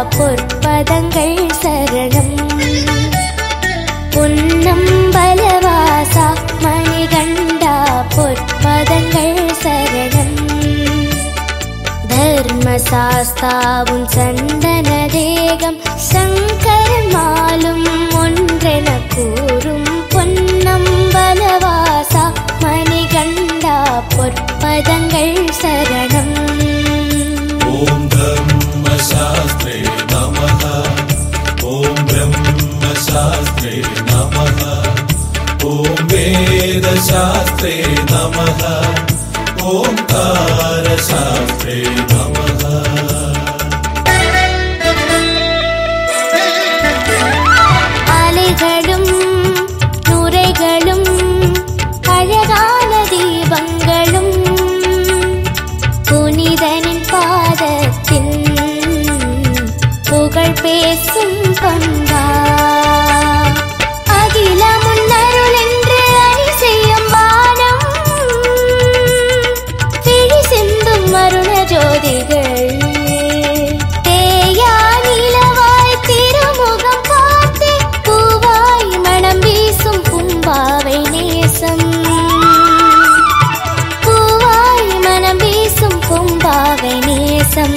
பொற்பதங்கள் சரணம். பொன்னம்பலவாசா மணிகண்டா பொற்பதங்கள் சரணம். தர்மசாஸ்தாவும் சந்தன தேகம் சங்கரன் மாலும் ஒன்றென கூறும் பொன்னம்பலவாசா மணிகண்டா பொற்பதங்கள் சரணம். ஓம் தர்மசாஸ்திரே நமஹ. ஓம் பிரம்மசாஸ்திரே நமஹ. ஓம் வேதசாஸ்திரே நமஹ. ஓம்காரசாஸ்திரே நமஹ. அலைகளும் நுரைகளும் அழகான தீபங்களும் புனிதனின் பாதத்தின் புகழ் பேசும் பங்கா. அகில முன்னருள் என்று அணி செய்யும் வானம் விழி சிந்தும் அருண ஜோதிகள். தேயா நிலவாய் திருமுகம் பார்த்து பூவாய் மணம் வீசும் பூம்பாவை நேசம். பூவாய் மணம் வீசும் பூம்பாவை நேசம்.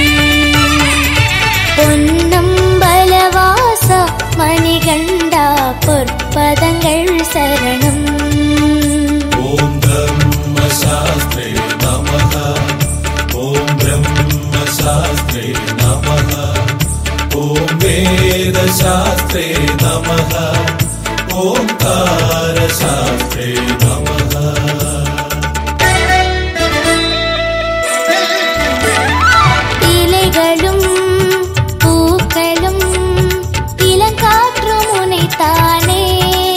பொன்னம்பலவாசா மணிகண்டா பொற்பதங்கள் சரணம். ஓம் தர்மசாஸ்திரே நமஹ. ஓம் பிரம்மசாஸ்திரே நமஹ. ஓம் வேதசாஸ்திரே நமஹ. ஓம்காரசாஸ்திரே நமஹ. இலைகளும் பூக்களும் இளங்காற்றும் உனைத்தானே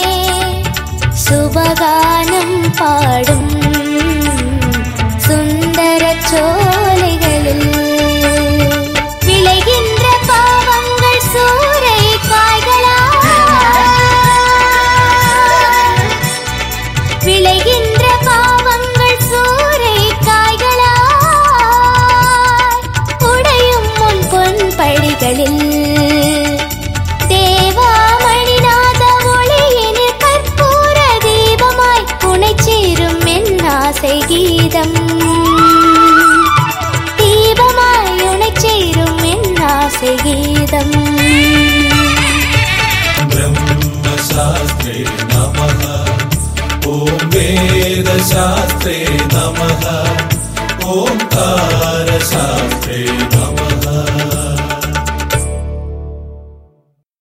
சுபகானம் பாடும் சுந்தர சோலைகளில் விளைகின்ற பாவங்கள் சூறை காய்களா. விளைகின்ற பாவங்கள் சூறை காய்களா உடையும் முன் பொன் படிகளில். தேவாமணிநாத ஒளியினில் கற்பூர தீபமாய் உனைச் சேரும் என் ஆசை கீதம். தீபமாய் உனைச் சேரும் என் ஆசை கீதம். பிரம்மசாஸ்திரே நமஹ. ஓம் வேதசாஸ்திரே நமஹ. ஓம்காரசாஸ்திரே